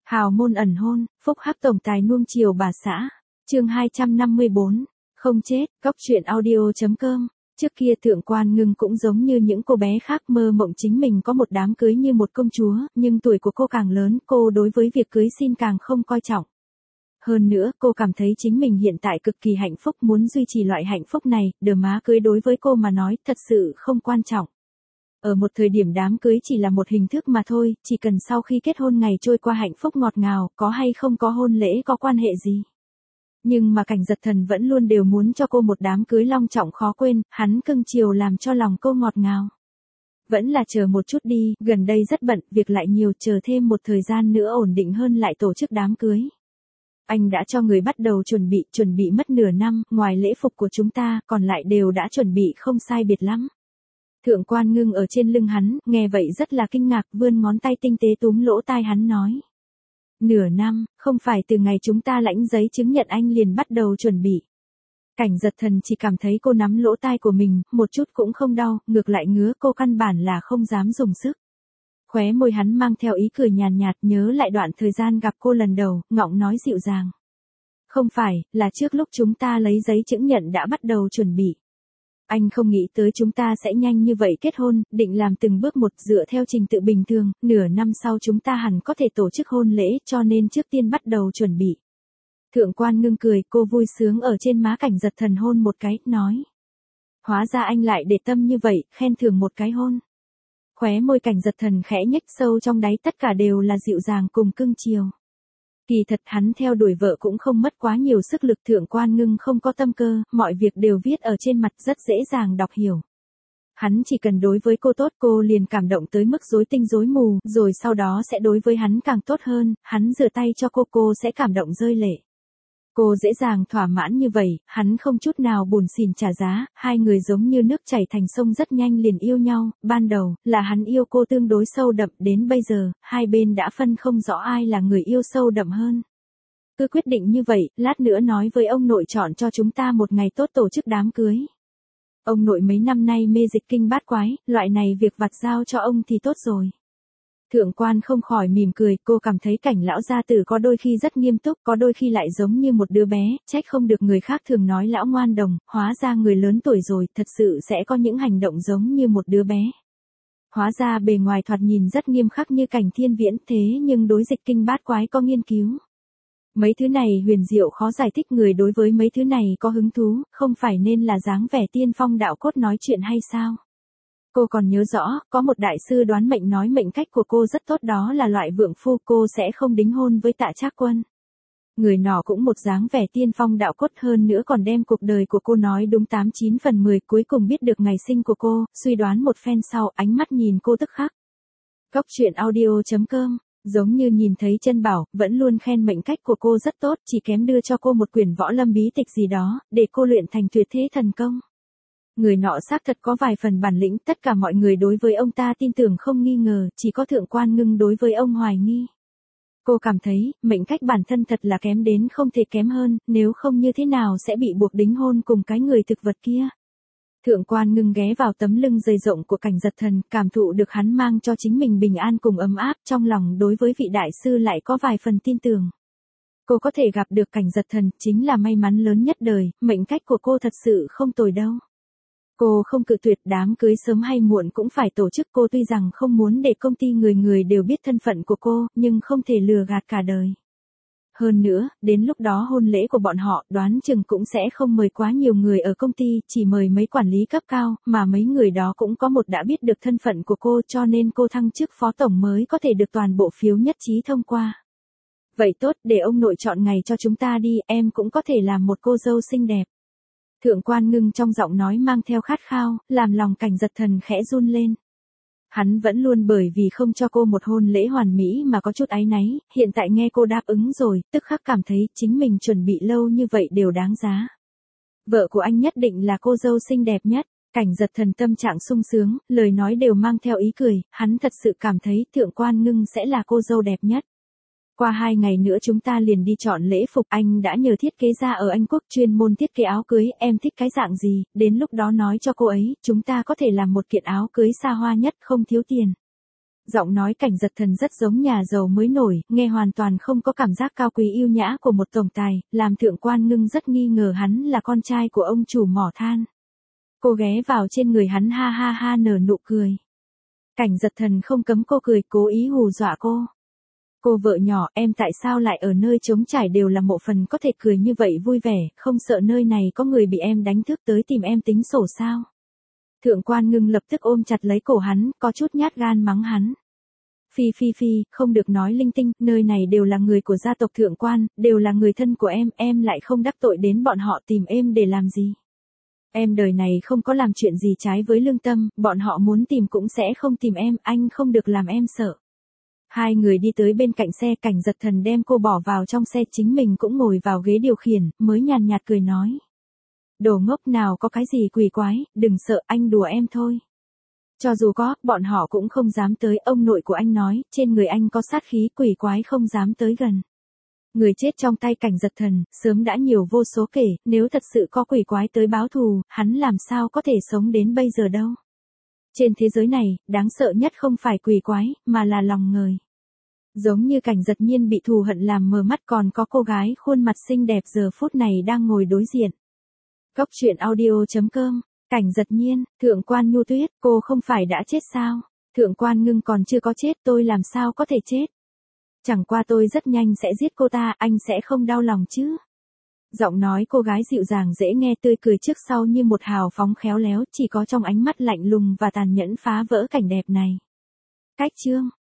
Hào môn ẩn hôn, phúc hắc tổng tài nuông chiều bà xã. Chương 254. Không chết, cóc truyện audio.com. Trước kia Thượng Quan Ngưng cũng giống như những cô bé khác mơ mộng chính mình có một đám cưới như một công chúa, nhưng tuổi của cô càng lớn, cô đối với việc cưới xin càng không coi trọng. Hơn nữa, cô cảm thấy chính mình hiện tại cực kỳ hạnh phúc, muốn duy trì loại hạnh phúc này, đờ má cưới đối với cô mà nói thật sự không quan trọng. Ở một thời điểm đám cưới chỉ là một hình thức mà thôi, chỉ cần sau khi kết hôn ngày trôi qua hạnh phúc ngọt ngào, có hay không có hôn lễ có quan hệ gì. Nhưng mà Cảnh Giật Thần vẫn luôn đều muốn cho cô một đám cưới long trọng khó quên, hắn cưng chiều làm cho lòng cô ngọt ngào. Vẫn là chờ một chút đi, gần đây rất bận, việc lại nhiều, chờ thêm một thời gian nữa ổn định hơn lại tổ chức đám cưới. Anh đã cho người bắt đầu chuẩn bị mất nửa năm, ngoài lễ phục của chúng ta, còn lại đều đã chuẩn bị không sai biệt lắm. Thượng Quan Ngưng ở trên lưng hắn, nghe vậy rất là kinh ngạc, vươn ngón tay tinh tế túm lỗ tai hắn nói. Nửa năm, không phải từ ngày chúng ta lãnh giấy chứng nhận anh liền bắt đầu chuẩn bị. Cảnh Giật Thần chỉ cảm thấy cô nắm lỗ tai của mình, một chút cũng không đau, ngược lại ngứa, cô căn bản là không dám dùng sức. Khóe môi hắn mang theo ý cười nhàn nhạt, nhớ lại đoạn thời gian gặp cô lần đầu, ngọng nói dịu dàng. Không phải, là trước lúc chúng ta lấy giấy chứng nhận đã bắt đầu chuẩn bị. Anh không nghĩ tới chúng ta sẽ nhanh như vậy kết hôn, định làm từng bước một dựa theo trình tự bình thường, nửa năm sau chúng ta hẳn có thể tổ chức hôn lễ, cho nên trước tiên bắt đầu chuẩn bị. Thượng Quan Ngưng cười, cô vui sướng ở trên má Cảnh Giật Thần hôn một cái, nói. Hóa ra anh lại để tâm như vậy, khen thưởng một cái hôn. Khóe môi Cảnh Giật Thần khẽ nhếch, sâu trong đáy tất cả đều là dịu dàng cùng cưng chiều. Kỳ thật hắn theo đuổi vợ cũng không mất quá nhiều sức lực. Thượng Quan Ngưng không có tâm cơ, mọi việc đều viết ở trên mặt rất dễ dàng đọc hiểu. Hắn chỉ cần đối với cô tốt, cô liền cảm động tới mức rối tinh rối mù, rồi sau đó sẽ đối với hắn càng tốt hơn, hắn rửa tay cho cô sẽ cảm động rơi lệ. Cô dễ dàng thỏa mãn như vậy, hắn không chút nào buồn xỉn trả giá, hai người giống như nước chảy thành sông rất nhanh liền yêu nhau, ban đầu, là hắn yêu cô tương đối sâu đậm, đến bây giờ, hai bên đã phân không rõ ai là người yêu sâu đậm hơn. Cứ quyết định như vậy, lát nữa nói với ông nội chọn cho chúng ta một ngày tốt tổ chức đám cưới. Ông nội mấy năm nay mê dịch kinh bát quái, loại này việc vặt giao cho ông thì tốt rồi. Thượng Quan không khỏi mỉm cười, cô cảm thấy Cảnh lão gia tử có đôi khi rất nghiêm túc, có đôi khi lại giống như một đứa bé, trách không được người khác thường nói lão ngoan đồng, hóa ra người lớn tuổi rồi, thật sự sẽ có những hành động giống như một đứa bé. Hóa ra bề ngoài thoạt nhìn rất nghiêm khắc như Cảnh Thiên Viễn, thế nhưng đối dịch kinh bát quái có nghiên cứu. Mấy thứ này huyền diệu khó giải thích, người đối với mấy thứ này có hứng thú, không phải nên là dáng vẻ tiên phong đạo cốt nói chuyện hay sao? Cô còn nhớ rõ, có một đại sư đoán mệnh nói mệnh cách của cô rất tốt, đó là loại vượng phu, cô sẽ không đính hôn với Tạ Trác Quân. Người nọ cũng một dáng vẻ tiên phong đạo cốt, hơn nữa còn đem cuộc đời của cô nói đúng 89 phần 10, cuối cùng biết được ngày sinh của cô, suy đoán một phen sau, ánh mắt nhìn cô tức khắc. Cóc truyện audio.com, giống như nhìn thấy chân bảo, vẫn luôn khen mệnh cách của cô rất tốt, chỉ kém đưa cho cô một quyển võ lâm bí tịch gì đó, để cô luyện thành tuyệt thế thần công. Người nọ xác thật có vài phần bản lĩnh, tất cả mọi người đối với ông ta tin tưởng không nghi ngờ, chỉ có Thượng Quan Ngưng đối với ông hoài nghi. Cô cảm thấy, mệnh cách bản thân thật là kém đến không thể kém hơn, nếu không như thế nào sẽ bị buộc đính hôn cùng cái người thực vật kia. Thượng Quan Ngưng ghé vào tấm lưng dày rộng của Cảnh Giật Thần, cảm thụ được hắn mang cho chính mình bình an cùng ấm áp, trong lòng đối với vị đại sư lại có vài phần tin tưởng. Cô có thể gặp được Cảnh Giật Thần, chính là may mắn lớn nhất đời, mệnh cách của cô thật sự không tồi đâu. Cô không cự tuyệt, đám cưới sớm hay muộn cũng phải tổ chức, cô tuy rằng không muốn để công ty người người đều biết thân phận của cô, nhưng không thể lừa gạt cả đời. Hơn nữa, đến lúc đó hôn lễ của bọn họ, đoán chừng cũng sẽ không mời quá nhiều người ở công ty, chỉ mời mấy quản lý cấp cao, mà mấy người đó cũng có một đã biết được thân phận của cô, cho nên cô thăng chức phó tổng mới có thể được toàn bộ phiếu nhất trí thông qua. Vậy tốt, để ông nội chọn ngày cho chúng ta đi, em cũng có thể làm một cô dâu xinh đẹp. Thượng Quan Ngưng trong giọng nói mang theo khát khao, làm lòng Cảnh Giật Thần khẽ run lên. Hắn vẫn luôn bởi vì không cho cô một hôn lễ hoàn mỹ mà có chút áy náy, hiện tại nghe cô đáp ứng rồi, tức khắc cảm thấy chính mình chuẩn bị lâu như vậy đều đáng giá. Vợ của anh nhất định là cô dâu xinh đẹp nhất. Cảnh Giật Thần tâm trạng sung sướng, lời nói đều mang theo ý cười, hắn thật sự cảm thấy Thượng Quan Ngưng sẽ là cô dâu đẹp nhất. Qua 2 ngày nữa chúng ta liền đi chọn lễ phục, anh đã nhờ thiết kế ra ở Anh Quốc chuyên môn thiết kế áo cưới, em thích cái dạng gì, đến lúc đó nói cho cô ấy, chúng ta có thể làm một kiện áo cưới xa hoa nhất, không thiếu tiền. Giọng nói Cảnh Giật Thần rất giống nhà giàu mới nổi, nghe hoàn toàn không có cảm giác cao quý yêu nhã của một tổng tài, làm Thượng Quan Ngưng rất nghi ngờ hắn là con trai của ông chủ mỏ than. Cô ghé vào trên người hắn ha ha ha nở nụ cười. Cảnh Giật Thần không cấm cô cười, cố ý hù dọa cô. Cô vợ nhỏ, em tại sao lại ở nơi trống trải đều là mộ phần có thể cười như vậy vui vẻ, không sợ nơi này có người bị em đánh thức tới tìm em tính sổ sao? Thượng Quan Ngưng lập tức ôm chặt lấy cổ hắn, có chút nhát gan mắng hắn. Phi phi phi, không được nói linh tinh, nơi này đều là người của gia tộc Thượng Quan, đều là người thân của em lại không đắc tội đến bọn họ tìm em để làm gì. Em đời này không có làm chuyện gì trái với lương tâm, bọn họ muốn tìm cũng sẽ không tìm em, anh không được làm em sợ. Hai người đi tới bên cạnh xe, Cảnh Giật Thần đem cô bỏ vào trong xe, chính mình cũng ngồi vào ghế điều khiển, mới nhàn nhạt cười nói. Đồ ngốc, nào có cái gì quỷ quái, đừng sợ, anh đùa em thôi. Cho dù có, bọn họ cũng không dám tới, ông nội của anh nói, trên người anh có sát khí, quỷ quái không dám tới gần. Người chết trong tay Cảnh Giật Thần, sớm đã nhiều vô số kể, nếu thật sự có quỷ quái tới báo thù, hắn làm sao có thể sống đến bây giờ đâu. Trên thế giới này, đáng sợ nhất không phải quỷ quái, mà là lòng người. Giống như Cảnh Giật Nhiên bị thù hận làm mờ mắt, còn có cô gái khuôn mặt xinh đẹp giờ phút này đang ngồi đối diện. Cốc truyện audio.com, Cảnh Giật Nhiên, Thượng Quan Nhu Tuyết, cô không phải đã chết sao? Thượng Quan Ngưng còn chưa có chết, tôi làm sao có thể chết? Chẳng qua tôi rất nhanh sẽ giết cô ta, anh sẽ không đau lòng chứ? Giọng nói cô gái dịu dàng dễ nghe, tươi cười trước sau như một hào phóng khéo léo, chỉ có trong ánh mắt lạnh lùng và tàn nhẫn phá vỡ cảnh đẹp này. Cách chương